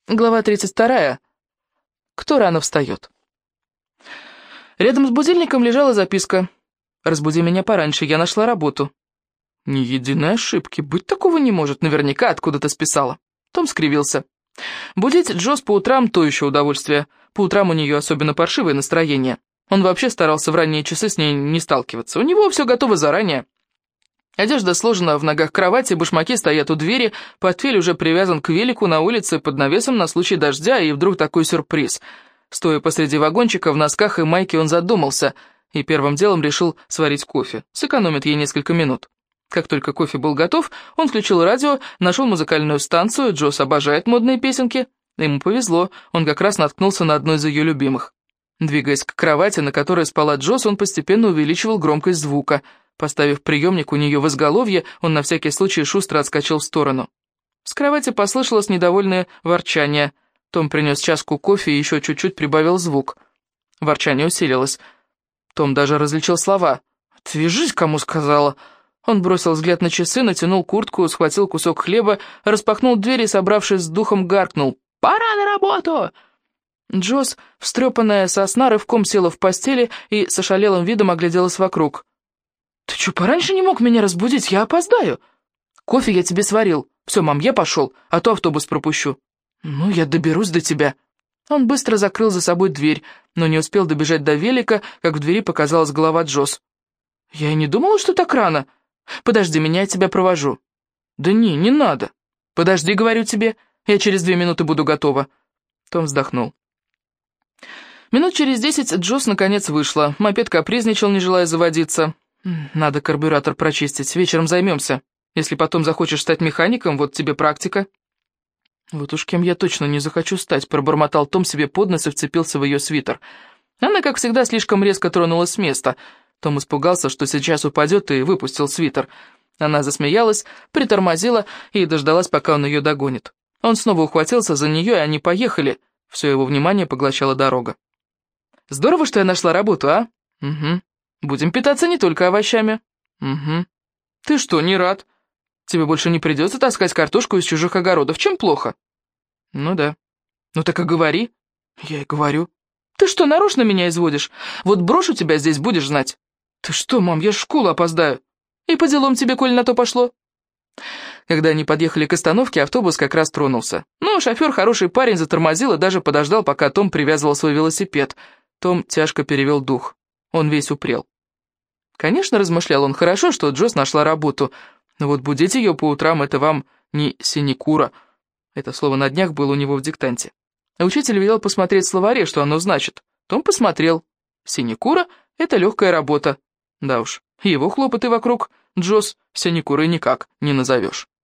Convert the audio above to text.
Глава 32. Кто рано встает? Рядом с будильником лежала записка. «Разбуди меня пораньше, я нашла работу». Ни единой ошибки, быть такого не может, наверняка откуда-то списала. Том скривился. Будить Джоз по утрам — то еще удовольствие. По утрам у нее особенно паршивое настроение. Он вообще старался в ранние часы с ней не сталкиваться. У него все готово заранее. Одежда сложена в ногах кровати, башмаки стоят у двери, портфель уже привязан к велику на улице под навесом на случай дождя, и вдруг такой сюрприз. Стоя посреди вагончика, в носках и майке, он задумался, и первым делом решил сварить кофе. Сэкономит ей несколько минут. Как только кофе был готов, он включил радио, нашел музыкальную станцию, Джоз обожает модные песенки. Ему повезло, он как раз наткнулся на одну из ее любимых. Двигаясь к кровати, на которой спала Джоз, он постепенно увеличивал громкость звука. Поставив приемник у нее в изголовье, он на всякий случай шустро отскочил в сторону. С кровати послышалось недовольное ворчание. Том принес чашку кофе и еще чуть-чуть прибавил звук. Ворчание усилилось. Том даже различил слова. «Отвяжись, кому сказала!» Он бросил взгляд на часы, натянул куртку, схватил кусок хлеба, распахнул дверь и, собравшись с духом, гаркнул. «Пора на работу!» Джоз, встрепанная со сна, рывком села в постели и с ошалелым видом огляделась вокруг. «Ты что, пораньше не мог меня разбудить? Я опоздаю!» «Кофе я тебе сварил. Все, мам, я пошел, а то автобус пропущу». «Ну, я доберусь до тебя». Он быстро закрыл за собой дверь, но не успел добежать до велика, как в двери показалась голова Джоз. «Я и не думала, что так рано. Подожди, меня я тебя провожу». «Да не надо. Подожди, говорю тебе, я через 2 минуты буду готова». Том вздохнул. Минут через 10 Джоз наконец вышла. Мопед капризничал, не желая заводиться. «Надо карбюратор прочистить, вечером займемся. Если потом захочешь стать механиком, вот тебе практика». «Вот уж кем я точно не захочу стать», — пробормотал Том себе под нос и вцепился в ее свитер. Она, как всегда, слишком резко тронулась с места. Том испугался, что сейчас упадет, и выпустил свитер. Она засмеялась, притормозила и дождалась, пока он ее догонит. Он снова ухватился за нее, и они поехали. Все его внимание поглощала дорога. «Здорово, что я нашла работу, а?» «Угу. Будем питаться не только овощами». «Угу. Ты что, не рад? Тебе больше не придется таскать картошку из чужих огородов. Чем плохо?» «Ну да». «Ну так и говори». «Я и говорю». «Ты что, нарочно меня изводишь? Вот брошу тебя здесь, будешь знать». «Ты что, мам, я в школу опоздаю». «И по делам тебе, коль на то пошло». Когда они подъехали к остановке, автобус как раз тронулся. Ну, шофер, хороший парень, затормозил и даже подождал, пока Том привязывал свой велосипед. Том тяжко перевел дух. Он весь упрел. Конечно, размышлял он, хорошо, что Джоз нашла работу, но вот будить ее по утрам — это вам не синекура. Это слово на днях было у него в диктанте. А учитель велел посмотреть в словаре, что оно значит. Том посмотрел. Синекура — это легкая работа. Да уж, его хлопоты вокруг Джоз синекурой никак не назовешь.